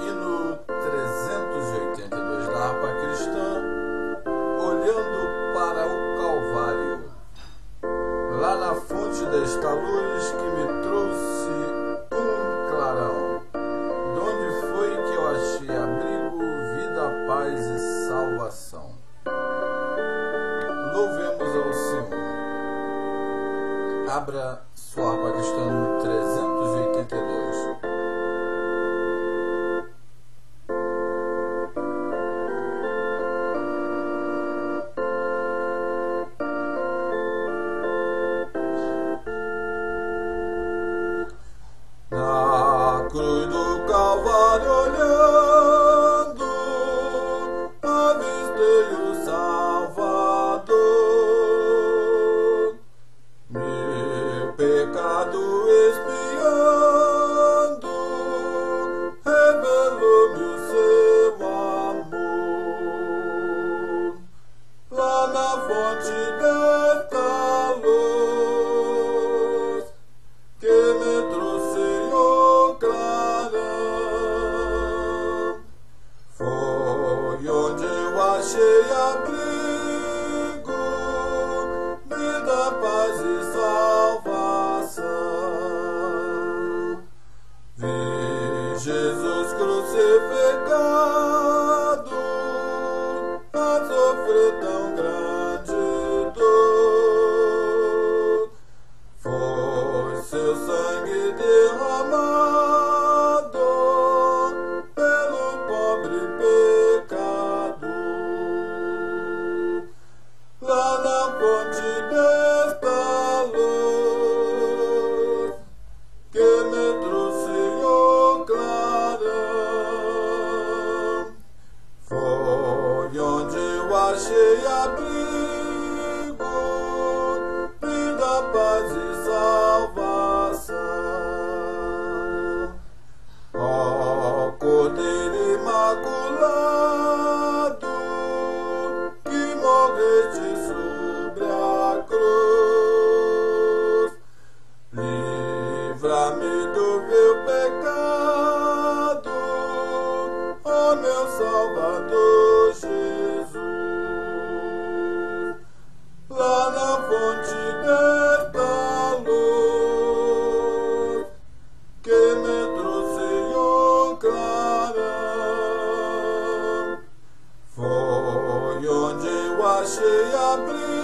Hino 382 da harpa cristã, olhando para o Calvário. Lá na fonte desta luz que me trouxe um clarão, donde foi que eu achei abrigo, vida, paz e salvação. Louvemos ao Senhor. Abra sua harpa cristã no 382. Na cruz do Calvário olhando, avistei o Salvador. Meu pecado expiando, revelou-me o seu amor. Lá na fonte desta luz que me trouxe o clarão, foi onde eu achei abrigo, vida, paz e salvação. Vi Jesus crucificado a sofrer tão grande dor. Foi seu sangue derramado pelo pobre pecador. Lá na fonte desta luz que me trouxe o clarão, foi onde eu achei abrigo, vida, paz e salvação. Ó Cordeiro imaculado, que morreste sobre a cruz, livra-me do meu pecado, ó meu Salvador Jesus. Lá na fonte desta luz que me trouxe o clarão, foi onde eu achei abrigo,